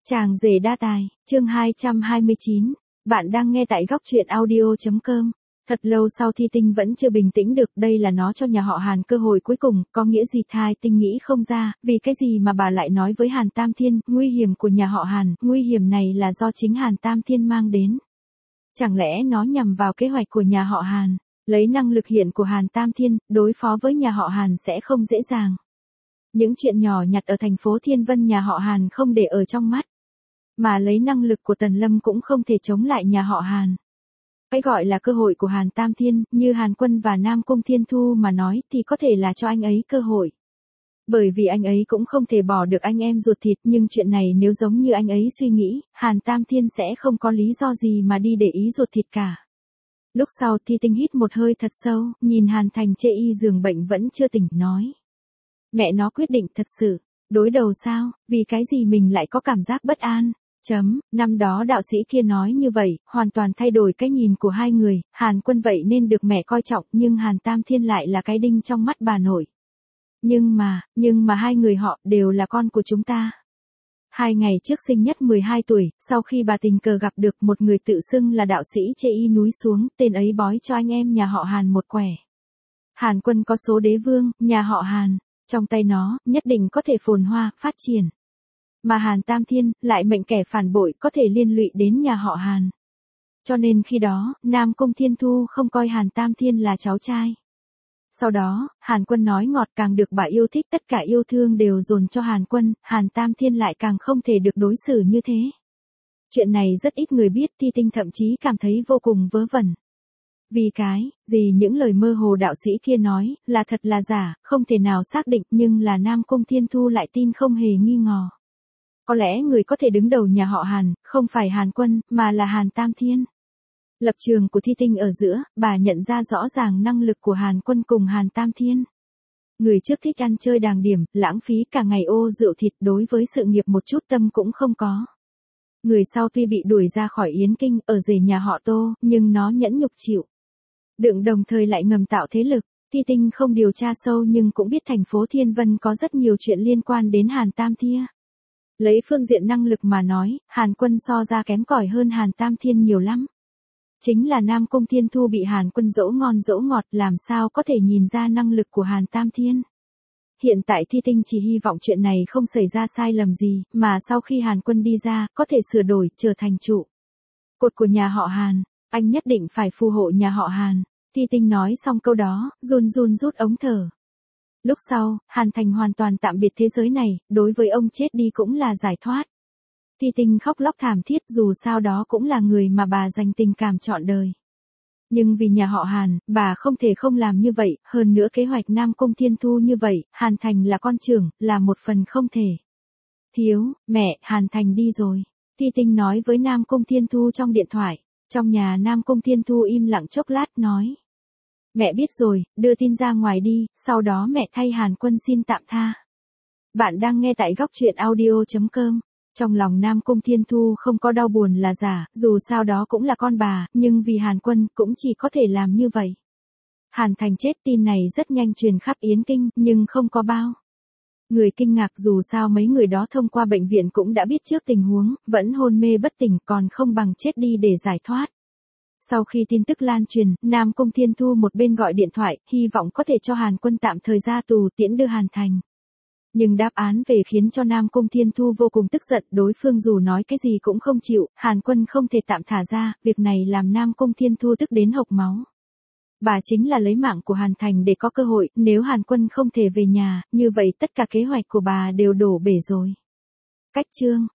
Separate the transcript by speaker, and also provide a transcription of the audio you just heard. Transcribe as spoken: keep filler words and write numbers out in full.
Speaker 1: Chàng rể đa tài, chương hai trăm hai mươi chín. Bạn đang nghe tại góc truyện audio chấm com. Thật lâu sau Thi Tinh vẫn chưa bình tĩnh được, đây là nó cho nhà họ Hàn cơ hội cuối cùng, có nghĩa gì Thai Tinh nghĩ không ra, vì cái gì mà bà lại nói với Hàn Tam Thiên, nguy hiểm của nhà họ Hàn, nguy hiểm này là do chính Hàn Tam Thiên mang đến. Chẳng lẽ nó nhằm vào kế hoạch của nhà họ Hàn, lấy năng lực hiện của Hàn Tam Thiên, đối phó với nhà họ Hàn sẽ không dễ dàng. Những chuyện nhỏ nhặt ở thành phố Thiên Vân nhà họ Hàn không để ở trong mắt. Mà lấy năng lực của Tần Lâm cũng không thể chống lại nhà họ Hàn. Cái gọi là cơ hội của Hàn Tam Thiên, như Hàn Quân và Nam Cung Thiên Thu mà nói thì có thể là cho anh ấy cơ hội. Bởi vì anh ấy cũng không thể bỏ được anh em ruột thịt, nhưng chuyện này nếu giống như anh ấy suy nghĩ, Hàn Tam Thiên sẽ không có lý do gì mà đi để ý ruột thịt cả. Lúc sau Thi Tinh hít một hơi thật sâu, nhìn Hàn Thành chê y giường bệnh vẫn chưa tỉnh, nói. Mẹ nó quyết định thật sự, đối đầu sao, vì cái gì mình lại có cảm giác bất an. Chấm, năm đó đạo sĩ kia nói như vậy, hoàn toàn thay đổi cái nhìn của hai người, Hàn Quân vậy nên được mẹ coi trọng, nhưng Hàn Tam Thiên lại là cái đinh trong mắt bà nội. Nhưng mà, nhưng mà hai người họ đều là con của chúng ta. Hai ngày trước sinh nhất mười hai tuổi, sau khi bà tình cờ gặp được một người tự xưng là đạo sĩ chê y núi xuống, tên ấy bói cho anh em nhà họ Hàn một quẻ. Hàn Quân có số đế vương, nhà họ Hàn, trong tay nó, nhất định có thể phồn hoa, phát triển. Mà Hàn Tam Thiên, lại mệnh kẻ phản bội có thể liên lụy đến nhà họ Hàn. Cho nên khi đó, Nam Cung Thiên Thu không coi Hàn Tam Thiên là cháu trai. Sau đó, Hàn Quân nói ngọt càng được bà yêu thích, tất cả yêu thương đều dồn cho Hàn Quân, Hàn Tam Thiên lại càng không thể được đối xử như thế. Chuyện này rất ít người biết, Thi Tinh thậm chí cảm thấy vô cùng vớ vẩn. Vì cái, gì những lời mơ hồ đạo sĩ kia nói, là thật là giả, không thể nào xác định, nhưng là Nam Cung Thiên Thu lại tin không hề nghi ngờ. Có lẽ người có thể đứng đầu nhà họ Hàn, không phải Hàn Quân, mà là Hàn Tam Thiên. Lập trường của Thi Tinh ở giữa, bà nhận ra rõ ràng năng lực của Hàn Quân cùng Hàn Tam Thiên. Người trước thích ăn chơi đàng điểm, lãng phí cả ngày ô rượu thịt, đối với sự nghiệp một chút tâm cũng không có. Người sau tuy bị đuổi ra khỏi Yến Kinh, ở rể nhà họ Tô, nhưng nó nhẫn nhục chịu đựng, đồng thời lại ngầm tạo thế lực. Thi Tinh không điều tra sâu nhưng cũng biết thành phố Thiên Vân có rất nhiều chuyện liên quan đến Hàn Tam Thiên. Lấy phương diện năng lực mà nói, Hàn Quân so ra kém cỏi hơn Hàn Tam Thiên nhiều lắm. Chính là Nam Cung Thiên Thu bị Hàn Quân dỗ ngon dỗ ngọt, làm sao có thể nhìn ra năng lực của Hàn Tam Thiên. Hiện tại Thi Tinh chỉ hy vọng chuyện này không xảy ra sai lầm gì, mà sau khi Hàn Quân đi ra, có thể sửa đổi, trở thành trụ cột của nhà họ Hàn. Anh nhất định phải phù hộ nhà họ Hàn. Thi Tinh nói xong câu đó, run run rút ống thở. Lúc sau, Hàn Thành hoàn toàn tạm biệt thế giới này, đối với ông chết đi cũng là giải thoát. Thi Tinh khóc lóc thảm thiết, dù sao đó cũng là người mà bà dành tình cảm trọn đời. Nhưng vì nhà họ Hàn, bà không thể không làm như vậy, hơn nữa kế hoạch Nam Cung Thiên Thu như vậy, Hàn Thành là con trưởng, là một phần không thể thiếu. Mẹ, Hàn Thành đi rồi. Thi Tinh nói với Nam Cung Thiên Thu trong điện thoại. Trong nhà Nam Cung Thiên Thu im lặng chốc lát, nói. Mẹ biết rồi, đưa tin ra ngoài đi, sau đó mẹ thay Hàn Quân xin tạm tha. Bạn đang nghe tại góc truyện audio chấm com. Trong lòng Nam Cung Thiên Thu không có đau buồn là giả, dù sao đó cũng là con bà, nhưng vì Hàn Quân cũng chỉ có thể làm như vậy. Hàn Thành chết, tin này rất nhanh truyền khắp Yến Kinh, nhưng không có bao người kinh ngạc, dù sao mấy người đó thông qua bệnh viện cũng đã biết trước tình huống, vẫn hôn mê bất tỉnh, còn không bằng chết đi để giải thoát. Sau khi tin tức lan truyền, Nam Cung Thiên Thu một bên gọi điện thoại, hy vọng có thể cho Hàn Quân tạm thời ra tù, tiễn đưa Hàn Thành. Nhưng đáp án về khiến cho Nam Cung Thiên Thu vô cùng tức giận, đối phương dù nói cái gì cũng không chịu, Hàn Quân không thể tạm thả ra, việc này làm Nam Cung Thiên Thu tức đến hộc máu. Bà chính là lấy mạng của Hàn Thành để có cơ hội, nếu Hàn Quân không thể về nhà, như vậy tất cả kế hoạch của bà đều đổ bể rồi. Cách chương